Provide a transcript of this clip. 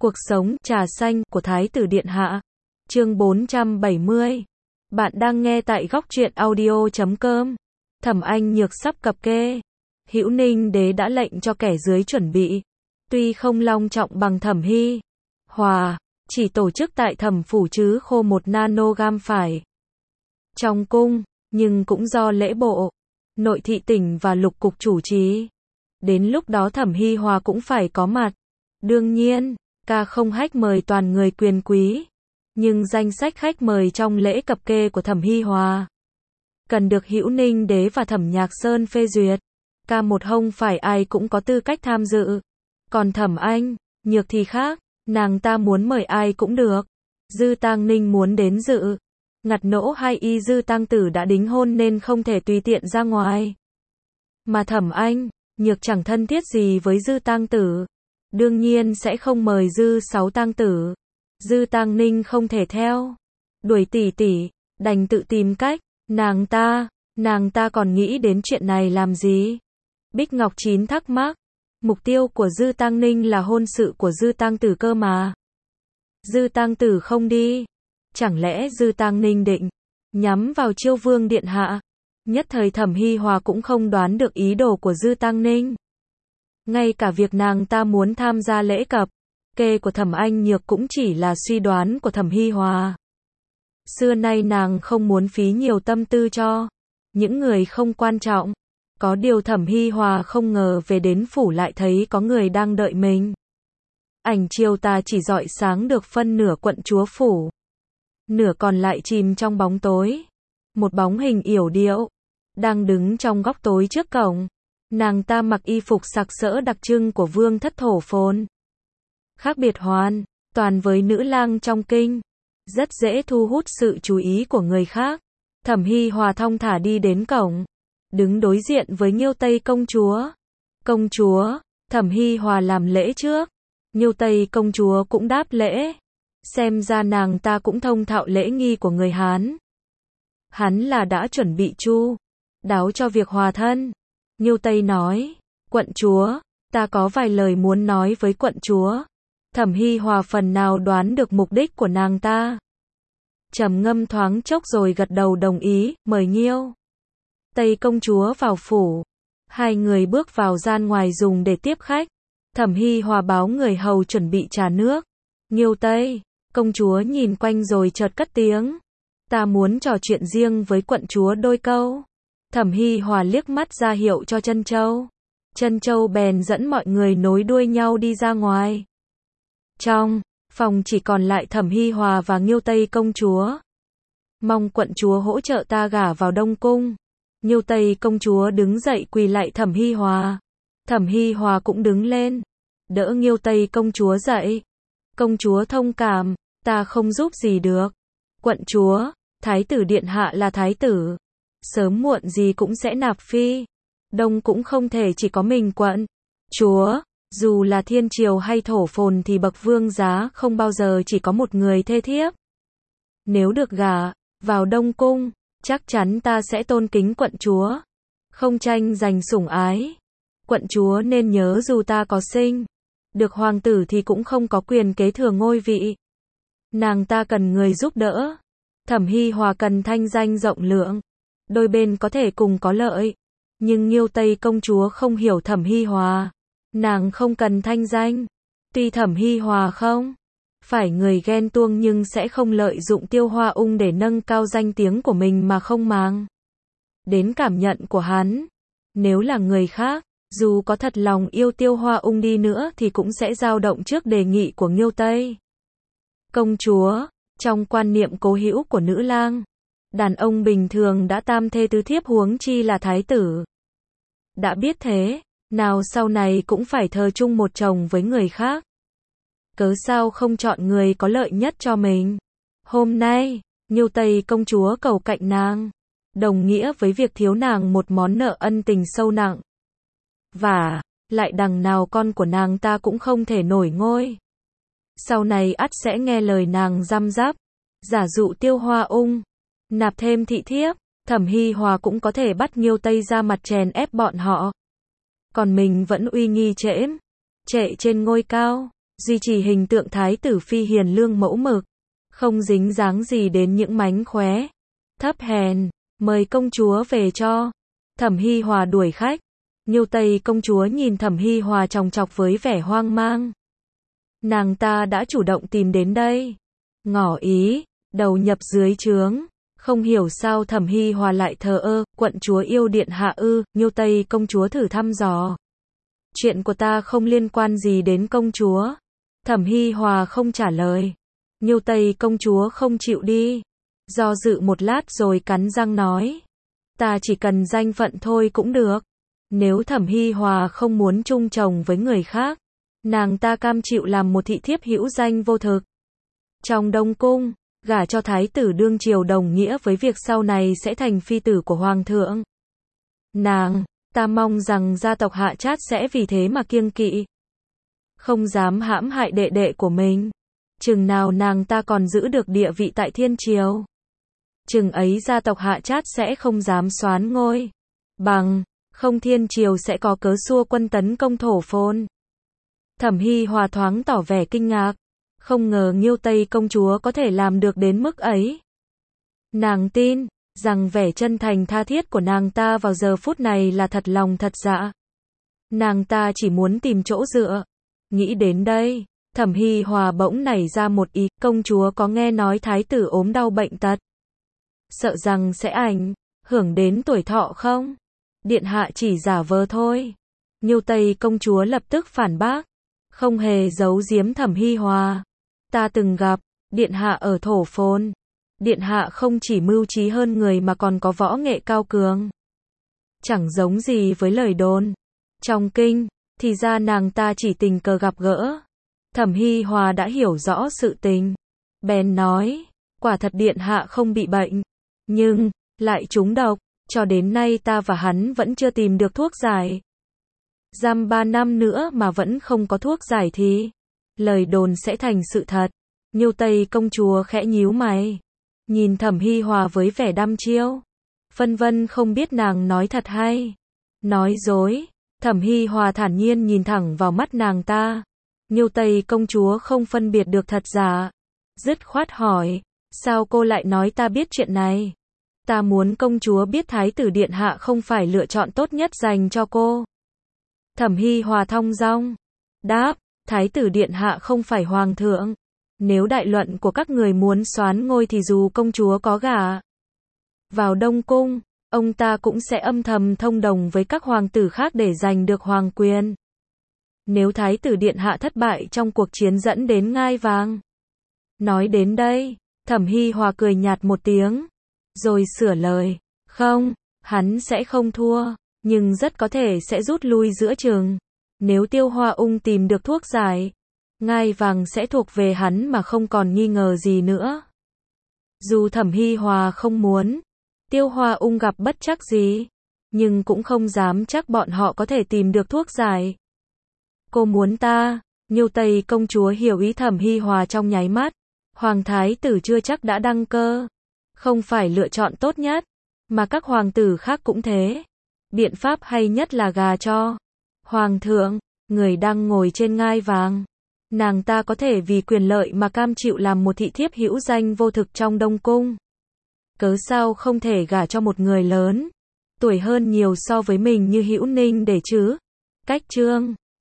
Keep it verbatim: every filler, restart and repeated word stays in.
Cuộc sống trà xanh của Thái tử Điện Hạ. Chương bốn trăm bảy mươi. Bạn đang nghe tại góc truyện audio chấm com. Thẩm Anh Nhược sắp cập kê. Hữu Ninh Đế đã lệnh cho kẻ dưới chuẩn bị. Tuy không long trọng bằng Thẩm Hy Hòa, chỉ tổ chức tại Thẩm phủ chứ khô một nanogam phải. Trong cung, nhưng cũng do lễ bộ, nội thị tỉnh và lục cục chủ trì. Đến lúc đó Thẩm Hy Hòa cũng phải có mặt. Đương nhiên, ca không khách mời toàn người quyền quý, nhưng danh sách khách mời trong lễ cập kê của Thẩm Hy Hòa cần được Hữu Ninh Đế và Thẩm Nhạc Sơn phê duyệt. Ca một không phải ai cũng có tư cách tham dự. Còn Thẩm Anh Nhược thì khác, nàng ta muốn mời ai cũng được. Dư Tang Ninh muốn đến dự. Ngặt nỗ hay y Dư Tang Tử đã đính hôn nên không thể tùy tiện ra ngoài. Mà Thẩm Anh Nhược chẳng thân thiết gì với Dư Tang Tử, đương nhiên sẽ không mời Dư Sáu Tang Tử. Dư Tang Ninh không thể theo đuổi tỷ tỷ, đành tự tìm cách. Nàng ta, nàng ta còn nghĩ đến chuyện này làm gì? Bích Ngọc Chín thắc mắc, mục tiêu của Dư Tang Ninh là hôn sự của Dư Tang Tử cơ mà. Dư Tang Tử không đi, chẳng lẽ Dư Tang Ninh định nhắm vào Chiêu Vương Điện Hạ? Nhất thời Thẩm Hy Hòa cũng không đoán được ý đồ của Dư Tang Ninh. Ngay cả việc nàng ta muốn tham gia lễ cập kê của Thẩm Anh Nhược cũng chỉ là suy đoán của Thẩm Hy Hòa. Xưa nay nàng không muốn phí nhiều tâm tư cho những người không quan trọng. Có điều Thẩm Hy Hòa không ngờ về đến phủ lại thấy có người đang đợi mình. Ảnh chiều tà chỉ rọi sáng được phân nửa quận chúa phủ, nửa còn lại chìm trong bóng tối. Một bóng hình yểu điệu đang đứng trong góc tối trước cổng. Nàng ta mặc y phục sặc sỡ đặc trưng của vương thất thổ phồn, khác biệt hoàn toàn với nữ lang trong kinh, rất dễ thu hút sự chú ý của người khác. Thẩm Hy Hòa thong thả đi đến cổng, đứng đối diện với Nghiêu Tây công chúa. Công chúa, Thẩm Hy Hòa làm lễ trước. Nghiêu Tây công chúa cũng đáp lễ. Xem ra nàng ta cũng thông thạo lễ nghi của người Hán. Hắn là đã chuẩn bị chu đáo cho việc hòa thân. Nghiêu Tây nói, quận chúa, ta có vài lời muốn nói với quận chúa. Thẩm Hy Hòa phần nào đoán được mục đích của nàng ta. Trầm ngâm thoáng chốc rồi gật đầu đồng ý, mời Nghiêu Tây công chúa vào phủ. Hai người bước vào gian ngoài dùng để tiếp khách. Thẩm Hy Hòa báo người hầu chuẩn bị trà nước. Nghiêu Tây công chúa nhìn quanh rồi chợt cất tiếng, ta muốn trò chuyện riêng với quận chúa đôi câu. Thẩm Hy Hòa liếc mắt ra hiệu cho Trân Châu. Trân Châu bèn dẫn mọi người nối đuôi nhau đi ra ngoài. Trong phòng chỉ còn lại Thẩm Hy Hòa và Nghiêu Tây công chúa. Mong quận chúa hỗ trợ ta gả vào Đông cung. Nghiêu Tây công chúa đứng dậy quỳ lạy Thẩm Hy Hòa. Thẩm Hy Hòa cũng đứng lên, đỡ Nghiêu Tây công chúa dậy. Công chúa thông cảm, ta không giúp gì được. Quận chúa, Thái tử Điện Hạ là thái tử, sớm muộn gì cũng sẽ nạp phi. Đông cũng không thể chỉ có mình quận chúa. Dù là thiên triều hay thổ phồn thì bậc vương giá không bao giờ chỉ có một người thê thiếp. Nếu được gả vào Đông cung, chắc chắn ta sẽ tôn kính quận chúa, không tranh giành sủng ái. Quận chúa nên nhớ dù ta có sinh được hoàng tử thì cũng không có quyền kế thừa ngôi vị. Nàng ta cần người giúp đỡ. Thẩm Hy Hòa cần thanh danh rộng lượng, đôi bên có thể cùng có lợi. Nhưng Nghiêu Tây công chúa không hiểu Thẩm Hy Hòa. Nàng không cần thanh danh. Tuy Thẩm Hy Hòa không phải người ghen tuông nhưng sẽ không lợi dụng Tiêu Hoa Ung để nâng cao danh tiếng của mình mà không màng đến cảm nhận của hắn. Nếu là người khác, dù có thật lòng yêu Tiêu Hoa Ung đi nữa thì cũng sẽ dao động trước đề nghị của Nghiêu Tây công chúa. Trong quan niệm cố hữu của nữ lang, đàn ông bình thường đã tam thê tứ thiếp huống chi là thái tử. Đã biết thế, nào sau này cũng phải thờ chung một chồng với người khác. Cớ sao không chọn người có lợi nhất cho mình? Hôm nay, Nghiêu Tây công chúa cầu cạnh nàng, đồng nghĩa với việc thiếu nàng một món nợ ân tình sâu nặng. Và lại đằng nào con của nàng ta cũng không thể nổi ngôi. Sau này ắt sẽ nghe lời nàng răm rắp, giả dụ Tiêu Hoa Ung nạp thêm thị thiếp. Thẩm Hy Hòa cũng có thể bắt Nghiêu Tây ra mặt chèn ép bọn họ. Còn mình vẫn uy nghi trễ, trệ trên ngôi cao. duy trì hình tượng thái tử phi hiền lương mẫu mực, không dính dáng gì đến những mánh khóe, thấp hèn, mời công chúa về cho. Thẩm Hi Hòa đuổi khách. Nhiêu Tây công chúa nhìn Thẩm Hi Hòa chòng chọc với vẻ hoang mang. Nàng ta đã chủ động tìm đến đây. Ngỏ ý, đầu nhập dưới trướng. Không hiểu sao Thẩm Hi Hòa lại thờ ơ, quận chúa yêu điện hạ ư, Nhiêu Tây công chúa thử thăm dò. Chuyện của ta không liên quan gì đến công chúa. Thẩm Hi Hòa không trả lời. Nhiêu Tây công chúa không chịu đi. Do dự một lát rồi cắn răng nói. Ta chỉ cần danh phận thôi cũng được. Nếu Thẩm Hi Hòa không muốn chung chồng với người khác, nàng ta cam chịu làm một thị thiếp hữu danh vô thực. Trong Đông Cung, gả cho thái tử đương triều đồng nghĩa với việc sau này sẽ thành phi tử của hoàng thượng. Nàng, ta mong rằng gia tộc Hạ Trát sẽ vì thế mà kiêng kỵ. Không dám hãm hại đệ đệ của mình. Chừng nào nàng ta còn giữ được địa vị tại thiên triều, chừng ấy gia tộc Hạ Trát sẽ không dám soán ngôi. Bằng không thiên triều sẽ có cớ xua quân tấn công thổ phồn. Thẩm Hi Hòa thoáng tỏ vẻ kinh ngạc. Không ngờ Nhiêu Tây công chúa có thể làm được đến mức ấy. Nàng tin rằng vẻ chân thành tha thiết của nàng ta vào giờ phút này là thật lòng thật dạ. Nàng ta chỉ muốn tìm chỗ dựa. Nghĩ đến đây, Thẩm Hi Hòa bỗng nảy ra một ý, công chúa có nghe nói thái tử ốm đau bệnh tật, sợ rằng sẽ ảnh hưởng đến tuổi thọ không? Điện hạ chỉ giả vờ thôi. Nhiêu Tây công chúa lập tức phản bác, không hề giấu giếm Thẩm Hi Hòa. Ta từng gặp điện hạ ở thổ phồn. Điện hạ không chỉ mưu trí hơn người mà còn có võ nghệ cao cường. Chẳng giống gì với lời đồn. Trong kinh, thì ra nàng ta chỉ tình cờ gặp gỡ. Thẩm Hi Hòa đã hiểu rõ sự tình. Bèn nói, quả thật điện hạ không bị bệnh, nhưng lại trúng độc. Cho đến nay ta và hắn vẫn chưa tìm được thuốc giải. Giam ba năm nữa mà vẫn không có thuốc giải thì lời đồn sẽ thành sự thật. Nhiêu Tây công chúa khẽ nhíu mày, nhìn Thẩm Hi Hòa với vẻ đăm chiêu, phân vân không biết nàng nói thật hay nói dối. Thẩm Hi Hòa thản nhiên nhìn thẳng vào mắt nàng ta. Nhiêu Tây công chúa không phân biệt được thật giả, dứt khoát hỏi, sao cô lại nói ta biết chuyện này? Ta muốn công chúa biết thái tử điện hạ không phải lựa chọn tốt nhất dành cho cô. Thẩm Hi Hòa thong dong đáp, thái tử điện hạ không phải hoàng thượng. Nếu đại luận của các người muốn soán ngôi thì dù công chúa có gả vào Đông Cung, ông ta cũng sẽ âm thầm thông đồng với các hoàng tử khác để giành được hoàng quyền. Nếu thái tử điện hạ thất bại trong cuộc chiến dẫn đến ngai vàng. Nói đến đây, Thẩm Hi Hòa cười nhạt một tiếng, rồi sửa lời, không, hắn sẽ không thua, nhưng rất có thể sẽ rút lui giữa chừng. Nếu Tiêu Hoa Ung tìm được thuốc giải, ngai vàng sẽ thuộc về hắn mà không còn nghi ngờ gì nữa. Dù Thẩm Hi Hòa không muốn Tiêu Hoa Ung gặp bất trắc gì, nhưng cũng không dám chắc bọn họ có thể tìm được thuốc giải. Cô muốn ta? Nhiêu Tây công chúa hiểu ý Thẩm Hi Hòa trong nháy mắt. Hoàng thái tử chưa chắc đã đăng cơ, không phải lựa chọn tốt nhất, mà các hoàng tử khác cũng thế. Biện pháp hay nhất là gà cho hoàng thượng, người đang ngồi trên ngai vàng. Nàng ta có thể vì quyền lợi mà cam chịu làm một thị thiếp hữu danh vô thực trong Đông Cung. Cớ sao không thể gả cho một người lớn, tuổi hơn nhiều so với mình như Hữu Ninh để chứ? Cách chương